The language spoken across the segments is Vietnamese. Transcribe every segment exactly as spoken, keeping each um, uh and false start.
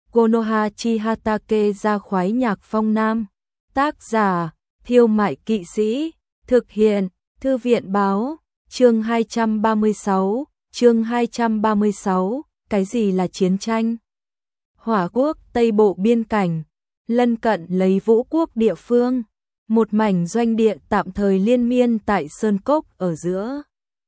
Konoha Chihatake ra khoái nhạc phong nam. Tác giả, Thiêu Mại Kỵ Sĩ. Thực hiện, Thư viện Báo. Chương hai trăm ba mươi sáu. Chương hai trăm ba mươi sáu. Cái gì là chiến tranh? Hỏa quốc Tây Bộ biên cảnh, lân cận lấy Vũ quốc địa phương. Một mảnh doanh địa tạm thời liên miên tại Sơn Cốc ở giữa.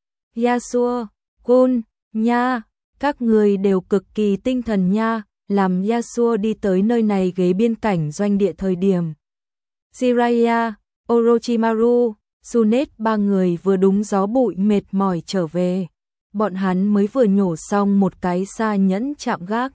Yasuo, Gun, nha, các người đều cực kỳ tinh thần nha. Làm Yasuo đi tới nơi này ghế biên cảnh doanh địa thời điểm. Jiraiya, Orochimaru, Tsunade ba người vừa đúng gió bụi mệt mỏi trở về. Bọn hắn mới vừa nhổ xong một cái xa nhẫn chạm gác.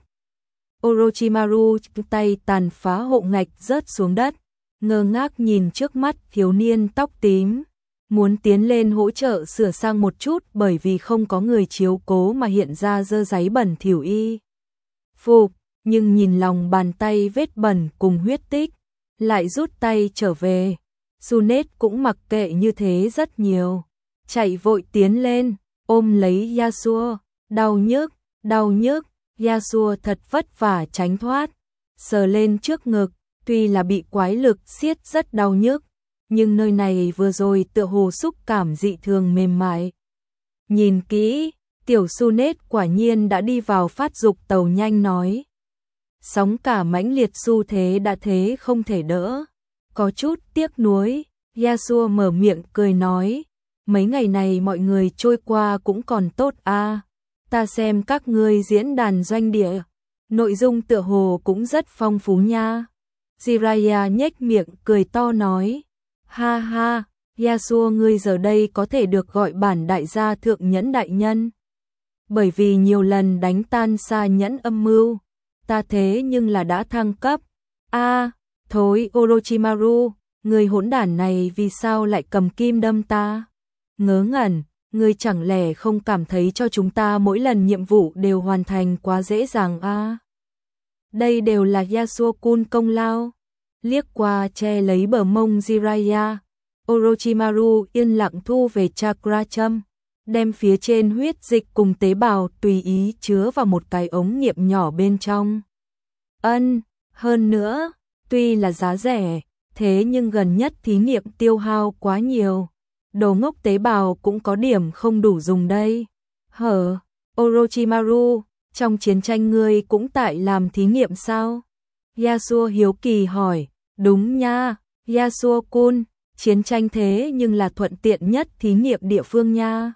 Orochimaru tay tàn phá hộ ngạch rớt xuống đất, ngơ ngác nhìn trước mắt thiếu niên tóc tím. Muốn tiến lên hỗ trợ sửa sang một chút bởi vì không có người chiếu cố mà hiện ra dơ giấy bẩn thỉu y phục, nhưng nhìn lòng bàn tay vết bẩn cùng huyết tích, lại rút tay trở về. Tsunade cũng mặc kệ như thế rất nhiều, chạy vội tiến lên, ôm lấy Yasuo, đau nhức, đau nhức. Yasuo thật vất vả tránh thoát, sờ lên trước ngực, tuy là bị quái lực siết rất đau nhức, nhưng nơi này vừa rồi tựa hồ xúc cảm dị thường mềm mại. Nhìn kỹ, tiểu Tsunade quả nhiên đã đi vào phát dục tàu nhanh nói. Sóng cả mãnh liệt xu thế đã thế không thể đỡ. Có chút tiếc nuối, Yasuo mở miệng cười nói, mấy ngày này mọi người trôi qua cũng còn tốt a. Ta xem các ngươi diễn đàn doanh địa, nội dung tựa hồ cũng rất phong phú nha. Jiraiya nhếch miệng cười to nói, ha ha, Yasuo ngươi giờ đây có thể được gọi bản đại gia thượng nhẫn đại nhân. Bởi vì nhiều lần đánh tan xa nhẫn âm mưu, ta thế nhưng là đã thăng cấp. A, thối Orochimaru, người hỗn đản này vì sao lại cầm kim đâm ta? Ngớ ngẩn, ngươi chẳng lẽ không cảm thấy cho chúng ta mỗi lần nhiệm vụ đều hoàn thành quá dễ dàng a? À? Đây đều là Yasuo-kun công lao. Liếc qua che lấy bờ mông Jiraiya, Orochimaru yên lặng thu về chakra châm, đem phía trên huyết dịch cùng tế bào tùy ý chứa vào một cái ống nghiệm nhỏ bên trong. Ân, hơn nữa, tuy là giá rẻ, thế nhưng gần nhất thí nghiệm tiêu hao quá nhiều. Đồ ngốc tế bào cũng có điểm không đủ dùng đây. Hở, Orochimaru, trong chiến tranh ngươi cũng tại làm thí nghiệm sao? Yasuo hiếu kỳ hỏi, đúng nha, Yasuo-kun, chiến tranh thế nhưng là thuận tiện nhất thí nghiệm địa phương nha.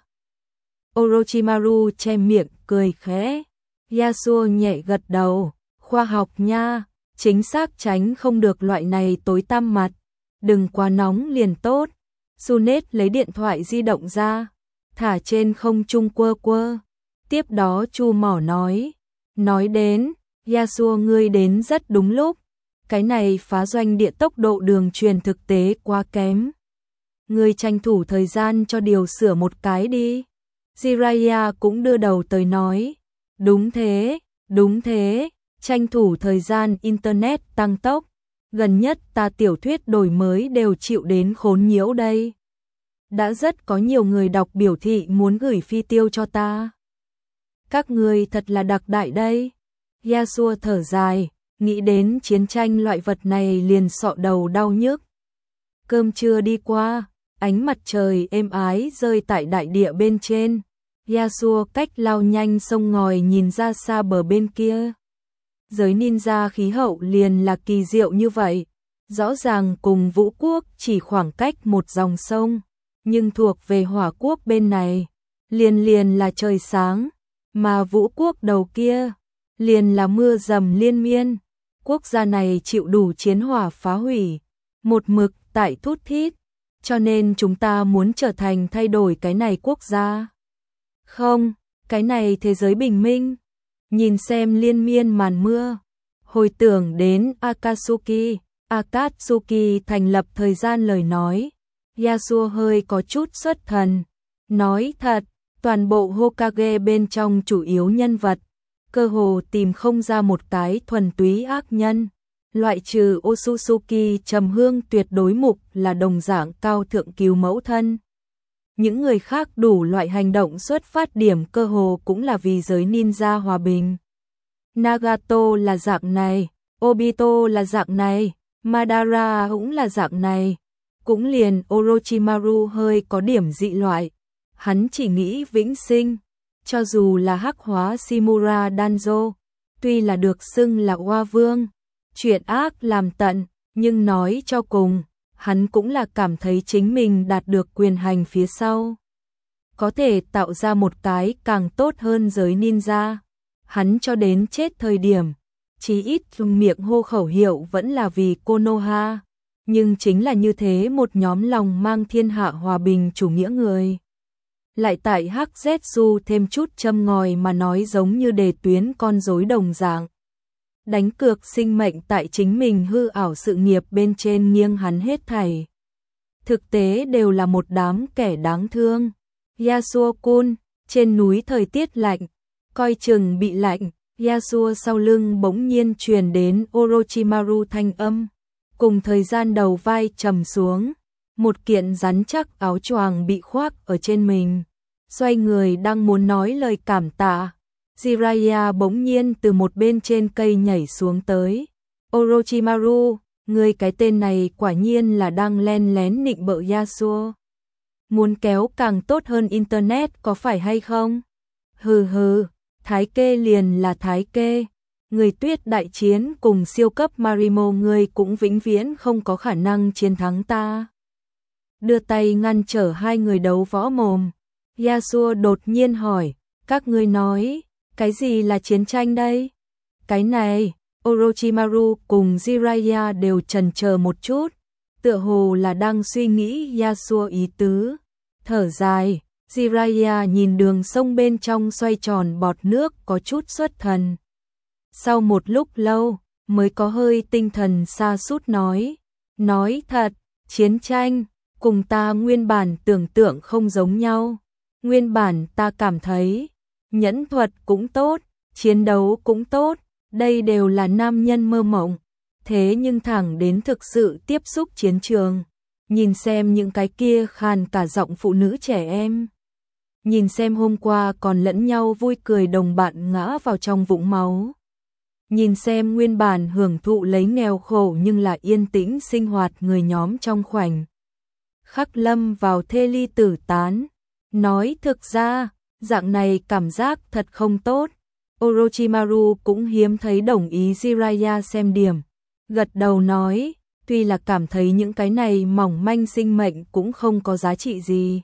Orochimaru che miệng cười khẽ. Yasuo nhẹ gật đầu, khoa học nha, chính xác tránh không được loại này tối tăm mặt, đừng quá nóng liền tốt. Tsunade lấy điện thoại di động ra, thả trên không trung quơ quơ. Tiếp đó Chu Mỏ nói, nói đến, Yasuo ngươi đến rất đúng lúc, cái này phá doanh địa tốc độ đường truyền thực tế quá kém. Ngươi tranh thủ thời gian cho điều sửa một cái đi. Jiraiya cũng đưa đầu tới nói, đúng thế, đúng thế, tranh thủ thời gian internet tăng tốc. Gần nhất ta tiểu thuyết đổi mới đều chịu đến khốn nhiễu đây. Đã rất có nhiều người đọc biểu thị muốn gửi phi tiêu cho ta. Các người thật là đặc đại đây. Yasuo thở dài, nghĩ đến chiến tranh loại vật này liền sọ đầu đau nhức. Cơm trưa đi qua, ánh mặt trời êm ái rơi tại đại địa bên trên. Yasuo cách lao nhanh sông ngòi nhìn ra xa bờ bên kia. Giới ninja khí hậu liền là kỳ diệu như vậy, rõ ràng cùng Vũ quốc chỉ khoảng cách một dòng sông, nhưng thuộc về Hỏa quốc bên này, liền liền là trời sáng, mà Vũ quốc đầu kia, liền là mưa dầm liên miên. Quốc gia này chịu đủ chiến hỏa phá hủy, một mực tại thút thít, cho nên chúng ta muốn trở thành thay đổi cái này quốc gia. Không, cái này thế giới bình minh. Nhìn xem liên miên màn mưa, hồi tưởng đến Akatsuki, Akatsuki thành lập thời gian lời nói, Yasuo hơi có chút xuất thần, nói thật, toàn bộ Hokage bên trong chủ yếu nhân vật, cơ hồ tìm không ra một cái thuần túy ác nhân, loại trừ Otsutsuki trầm hương tuyệt đối mục là đồng dạng cao thượng cứu mẫu thân. Những người khác đủ loại hành động xuất phát điểm cơ hồ cũng là vì giới ninja hòa bình. Nagato là dạng này, Obito là dạng này, Madara cũng là dạng này, cũng liền Orochimaru hơi có điểm dị loại, hắn chỉ nghĩ vĩnh sinh, cho dù là hắc hóa Shimura Danzo, tuy là được xưng là Oa Vương, chuyện ác làm tận, nhưng nói cho cùng, hắn cũng là cảm thấy chính mình đạt được quyền hành phía sau, có thể tạo ra một cái càng tốt hơn giới ninja. Hắn cho đến chết thời điểm, chí ít miệng hô khẩu hiệu vẫn là vì Konoha, nhưng chính là như thế một nhóm lòng mang thiên hạ hòa bình chủ nghĩa người. Lại tại Hắc Zetsu thêm chút châm ngòi mà nói giống như đề tuyến con rối đồng dạng. Đánh cược sinh mệnh tại chính mình hư ảo sự nghiệp bên trên nghiêng hắn hết thảy. Thực tế đều là một đám kẻ đáng thương. Yasuo-kun, trên núi thời tiết lạnh, coi chừng bị lạnh, Yasuo sau lưng bỗng nhiên truyền đến Orochimaru thanh âm, cùng thời gian đầu vai trầm xuống, một kiện rắn chắc áo choàng bị khoác ở trên mình, xoay người đang muốn nói lời cảm tạ, Jiraiya bỗng nhiên từ một bên trên cây nhảy xuống tới, Orochimaru, người cái tên này quả nhiên là đang len lén nịnh bợ Yasuo. Muốn kéo càng tốt hơn internet có phải hay không? Hừ hừ. Thái kê liền là thái kê, người tuyết đại chiến cùng siêu cấp Marimo người cũng vĩnh viễn không có khả năng chiến thắng ta. Đưa tay ngăn trở hai người đấu võ mồm, Yasuo đột nhiên hỏi, các ngươi nói, cái gì là chiến tranh đây? Cái này, Orochimaru cùng Jiraiya đều chần chờ một chút, tựa hồ là đang suy nghĩ Yasuo ý tứ, thở dài. Jiraiya nhìn đường sông bên trong xoay tròn bọt nước có chút xuất thần. Sau một lúc lâu, mới có hơi tinh thần sa sút nói. Nói thật, chiến tranh, cùng ta nguyên bản tưởng tượng không giống nhau. Nguyên bản ta cảm thấy, nhẫn thuật cũng tốt, chiến đấu cũng tốt, đây đều là nam nhân mơ mộng. Thế nhưng thẳng đến thực sự tiếp xúc chiến trường, nhìn xem những cái kia khàn cả giọng phụ nữ trẻ em. Nhìn xem hôm qua còn lẫn nhau vui cười đồng bạn ngã vào trong vũng máu. Nhìn xem nguyên bản hưởng thụ lấy nghèo khổ nhưng là yên tĩnh sinh hoạt người nhóm trong khoảnh khắc lâm vào thê ly tử tán. Nói thực ra, dạng này cảm giác thật không tốt. Orochimaru cũng hiếm thấy đồng ý Jiraiya xem điểm. Gật đầu nói, tuy là cảm thấy những cái này mỏng manh sinh mệnh cũng không có giá trị gì.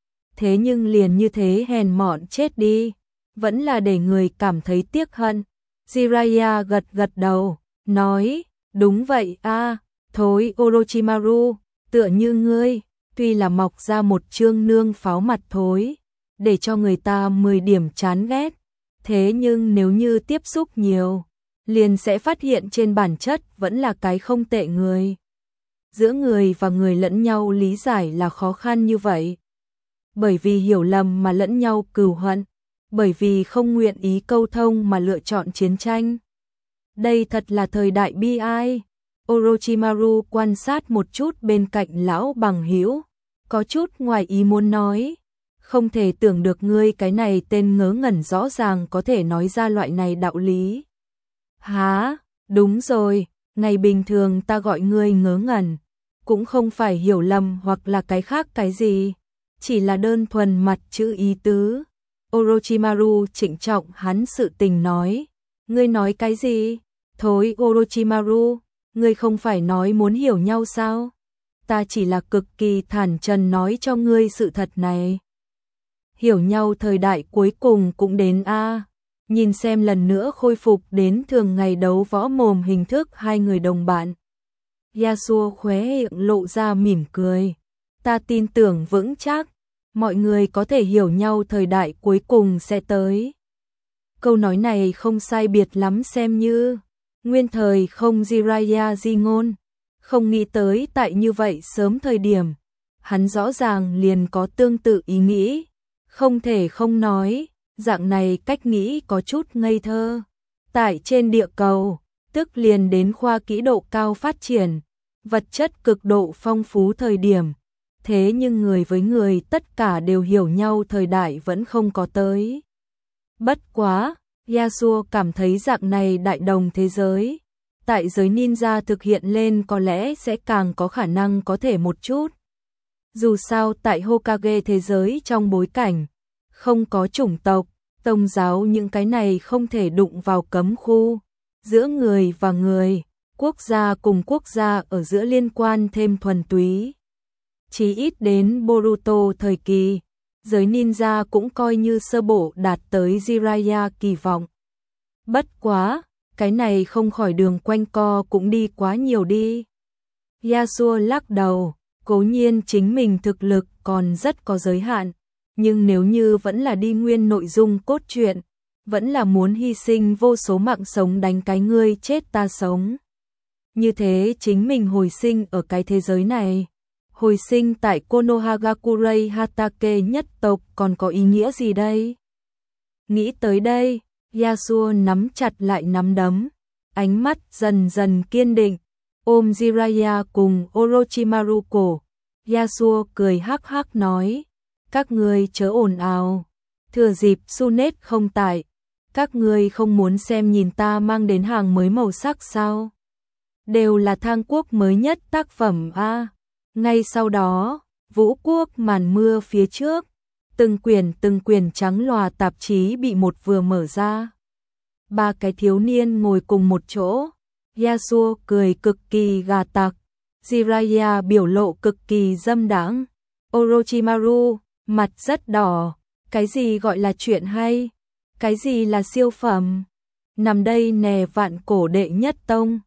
Thế nhưng liền như thế hèn mọn chết đi, vẫn là để người cảm thấy tiếc hận. Jiraiya gật gật đầu, nói, đúng vậy a, thối Orochimaru, tựa như ngươi, tuy là mọc ra một trương nương pháo mặt thối, để cho người ta mười điểm chán ghét. Thế nhưng nếu như tiếp xúc nhiều, liền sẽ phát hiện trên bản chất vẫn là cái không tệ người. Giữa người và người lẫn nhau lý giải là khó khăn như vậy. Bởi vì hiểu lầm mà lẫn nhau cừu hận, bởi vì không nguyện ý câu thông mà lựa chọn chiến tranh. Đây thật là thời đại bi ai. Orochimaru quan sát một chút bên cạnh lão bằng hữu, có chút ngoài ý muốn nói, không thể tưởng được ngươi cái này tên ngớ ngẩn rõ ràng có thể nói ra loại này đạo lý. Hả, đúng rồi, ngày bình thường ta gọi ngươi ngớ ngẩn, cũng không phải hiểu lầm hoặc là cái khác cái gì, chỉ là đơn thuần mặt chữ ý tứ. Orochimaru trịnh trọng hắn sự tình nói, ngươi nói cái gì? Thối Orochimaru, ngươi không phải nói muốn hiểu nhau sao? Ta chỉ là cực kỳ thản trần nói cho ngươi sự thật này. Hiểu nhau thời đại cuối cùng cũng đến a. Nhìn xem lần nữa khôi phục đến thường ngày đấu võ mồm hình thức hai người đồng bạn. Yasuo khóe miệng lộ ra mỉm cười. Ta tin tưởng vững chắc, mọi người có thể hiểu nhau thời đại cuối cùng sẽ tới. Câu nói này không sai biệt lắm xem như nguyên thời không Jiraiya di ngôn, không nghĩ tới tại như vậy sớm thời điểm, hắn rõ ràng liền có tương tự ý nghĩ, không thể không nói, dạng này cách nghĩ có chút ngây thơ. Tại trên địa cầu, tức liền đến khoa kỹ độ cao phát triển, vật chất cực độ phong phú thời điểm, thế nhưng người với người tất cả đều hiểu nhau thời đại vẫn không có tới. Bất quá, Yasuo cảm thấy dạng này đại đồng thế giới, tại giới ninja thực hiện lên có lẽ sẽ càng có khả năng có thể một chút. Dù sao tại Hokage thế giới trong bối cảnh, không có chủng tộc, tôn giáo những cái này không thể đụng vào cấm khu, giữa người và người, quốc gia cùng quốc gia ở giữa liên quan thêm thuần túy. Chí ít đến Boruto thời kỳ, giới ninja cũng coi như sơ bộ đạt tới Jiraiya kỳ vọng. Bất quá, cái này không khỏi đường quanh co cũng đi quá nhiều đi. Yasuo lắc đầu, cố nhiên chính mình thực lực còn rất có giới hạn, nhưng nếu như vẫn là đi nguyên nội dung cốt truyện, vẫn là muốn hy sinh vô số mạng sống đánh cái ngươi chết ta sống. Như thế chính mình hồi sinh ở cái thế giới này, hồi sinh tại Konohagakure Hatake nhất tộc còn có ý nghĩa gì đây? Nghĩ tới đây, Yasuo nắm chặt lại nắm đấm, ánh mắt dần dần kiên định, ôm Jiraiya cùng Orochimaru cổ. Yasuo cười hắc hắc nói, các ngươi chớ ồn ào, thừa dịp Sunet không tại, các ngươi không muốn xem nhìn ta mang đến hàng mới màu sắc sao? Đều là thang quốc mới nhất tác phẩm a. Ngay sau đó, vũ quốc màn mưa phía trước, từng quyển từng quyển trắng lòa tạp chí bị một vừa mở ra. Ba cái thiếu niên ngồi cùng một chỗ, Yasuo cười cực kỳ gà tặc, Jiraiya biểu lộ cực kỳ dâm đãng, Orochimaru mặt rất đỏ, cái gì gọi là chuyện hay, cái gì là siêu phẩm, nằm đây nè vạn cổ đệ nhất tông.